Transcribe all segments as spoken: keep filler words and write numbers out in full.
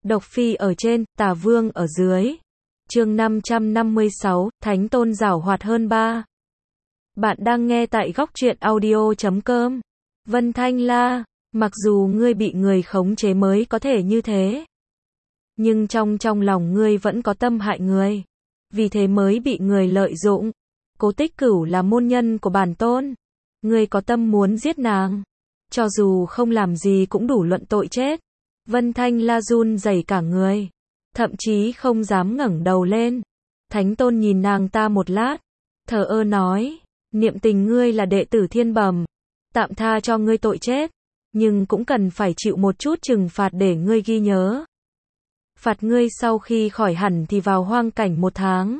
Độc Phi ở trên, Tà Vương ở dưới. Chương năm trăm năm mươi sáu, Thánh Tôn giảo hoạt hơn ba. Bạn đang nghe tại góc truyện audio chấm com. Vân Thanh La, mặc dù ngươi bị người khống chế mới có thể như thế, nhưng trong trong lòng ngươi vẫn có tâm hại người, vì thế mới bị người lợi dụng. Cố Tích Cửu là môn nhân của bản tôn, ngươi có tâm muốn giết nàng, cho dù không làm gì cũng đủ luận tội chết. Vân Thanh La run rẩy cả người, thậm chí không dám ngẩng đầu lên. Thánh Tôn nhìn nàng ta một lát, thờ ơ nói, niệm tình ngươi là đệ tử thiên bẩm, tạm tha cho ngươi tội chết, nhưng cũng cần phải chịu một chút trừng phạt để ngươi ghi nhớ. Phạt ngươi sau khi khỏi hẳn thì vào hoang cảnh một tháng.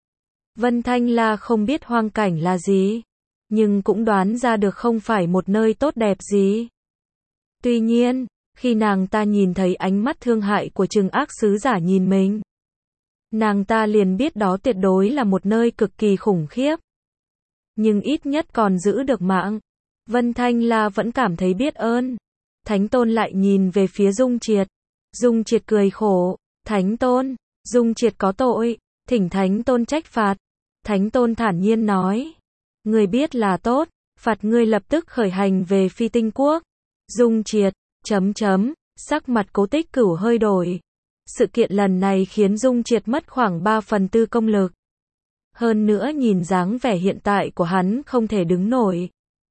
Vân Thanh La không biết hoang cảnh là gì, nhưng cũng đoán ra được không phải một nơi tốt đẹp gì. Tuy nhiên, khi nàng ta nhìn thấy ánh mắt thương hại của trừng ác sứ giả nhìn mình, nàng ta liền biết đó tuyệt đối là một nơi cực kỳ khủng khiếp. Nhưng ít nhất còn giữ được mạng. Vân Thanh La vẫn cảm thấy biết ơn. Thánh Tôn lại nhìn về phía Dung Triệt. Dung Triệt cười khổ, Thánh Tôn, Dung Triệt có tội, thỉnh Thánh Tôn trách phạt. Thánh Tôn thản nhiên nói, ngươi biết là tốt, phạt ngươi lập tức khởi hành về Phi Tinh Quốc. Dung Triệt, chấm chấm, sắc mặt Cố Tích Cửu hơi đổi. Sự kiện lần này khiến Dung Triệt mất khoảng ba phần tư công lực. Hơn nữa nhìn dáng vẻ hiện tại của hắn không thể đứng nổi.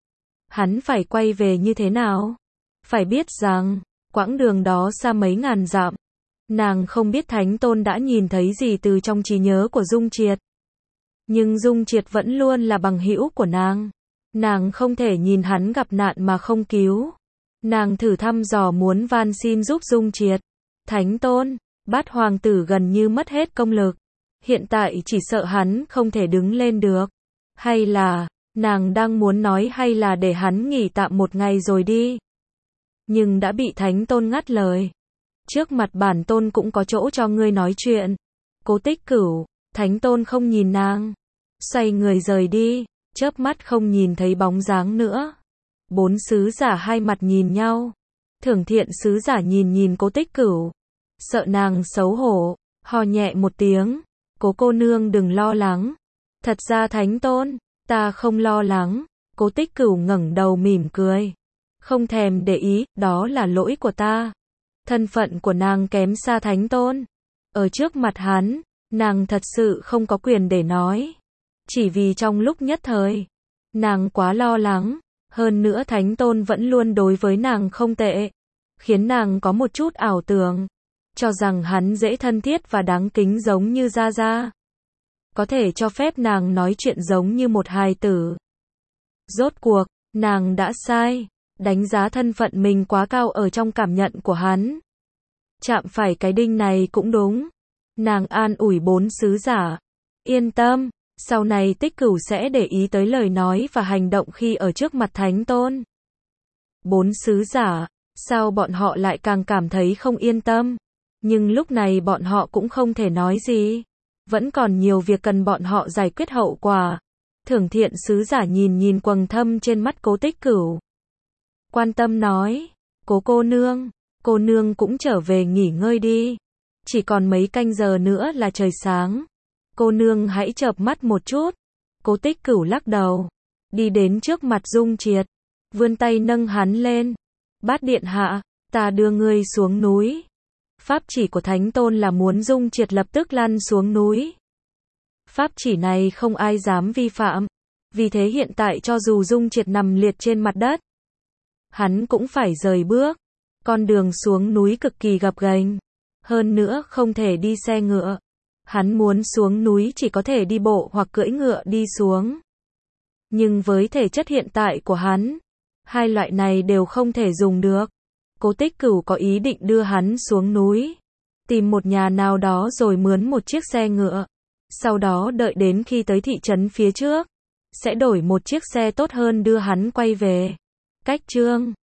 Hắn phải quay về như thế nào? Phải biết rằng, quãng đường đó xa mấy ngàn dặm. Nàng không biết Thánh Tôn đã nhìn thấy gì từ trong trí nhớ của Dung Triệt. Nhưng Dung Triệt vẫn luôn là bằng hữu của nàng. Nàng không thể nhìn hắn gặp nạn mà không cứu. Nàng thử thăm dò muốn van xin giúp Dung Triệt. Thánh Tôn, Bát hoàng tử gần như mất hết công lực. Hiện tại chỉ sợ hắn không thể đứng lên được. Hay là, nàng đang muốn nói hay là để hắn nghỉ tạm một ngày rồi đi. Nhưng đã bị Thánh Tôn ngắt lời. Trước mặt bản tôn cũng có chỗ cho ngươi nói chuyện. Cố Tích Cửu, Thánh Tôn không nhìn nàng. Xoay người rời đi, chớp mắt không nhìn thấy bóng dáng nữa. Bốn sứ giả hai mặt nhìn nhau. Thưởng Thiện sứ giả nhìn nhìn Cố Tích Cửu. Sợ nàng xấu hổ, ho nhẹ một tiếng. Cố cô nương đừng lo lắng. Thật ra Thánh Tôn, ta không lo lắng. Cố Tích Cửu ngẩng đầu mỉm cười. Không thèm để ý, đó là lỗi của ta. Thân phận của nàng kém xa Thánh Tôn. Ở trước mặt hắn, nàng thật sự không có quyền để nói. Chỉ vì trong lúc nhất thời, nàng quá lo lắng. Hơn nữa Thánh Tôn vẫn luôn đối với nàng không tệ, khiến nàng có một chút ảo tưởng, cho rằng hắn dễ thân thiết và đáng kính giống như Gia Gia. Có thể cho phép nàng nói chuyện giống như một hài tử. Rốt cuộc, nàng đã sai, đánh giá thân phận mình quá cao ở trong cảm nhận của hắn. Chạm phải cái đinh này cũng đúng. Nàng an ủi bốn sứ giả. Yên tâm, sau này Tích Cửu sẽ để ý tới lời nói và hành động khi ở trước mặt Thánh Tôn. Bốn sứ giả, sao bọn họ lại càng cảm thấy không yên tâm? Nhưng lúc này bọn họ cũng không thể nói gì. Vẫn còn nhiều việc cần bọn họ giải quyết hậu quả. Thưởng Thiện sứ giả nhìn nhìn quầng thâm trên mắt Cố Tích Cửu. Quan tâm nói, Cố cô nương, cô nương cũng trở về nghỉ ngơi đi. Chỉ còn mấy canh giờ nữa là trời sáng. Cô nương hãy chợp mắt một chút. Cố Tích Cửu lắc đầu, đi đến trước mặt Dung Triệt, vươn tay nâng hắn lên. Bát điện hạ, ta đưa ngươi xuống núi. Pháp chỉ của Thánh Tôn là muốn Dung Triệt lập tức lăn xuống núi. Pháp chỉ này không ai dám vi phạm. Vì thế hiện tại cho dù Dung Triệt nằm liệt trên mặt đất, hắn cũng phải rời bước. Con đường xuống núi cực kỳ gập ghềnh. Hơn nữa không thể đi xe ngựa. Hắn muốn xuống núi chỉ có thể đi bộ hoặc cưỡi ngựa đi xuống. Nhưng với thể chất hiện tại của hắn, hai loại này đều không thể dùng được. Cố Tích Cửu có ý định đưa hắn xuống núi, tìm một nhà nào đó rồi mướn một chiếc xe ngựa. Sau đó đợi đến khi tới thị trấn phía trước, sẽ đổi một chiếc xe tốt hơn đưa hắn quay về. Cách chương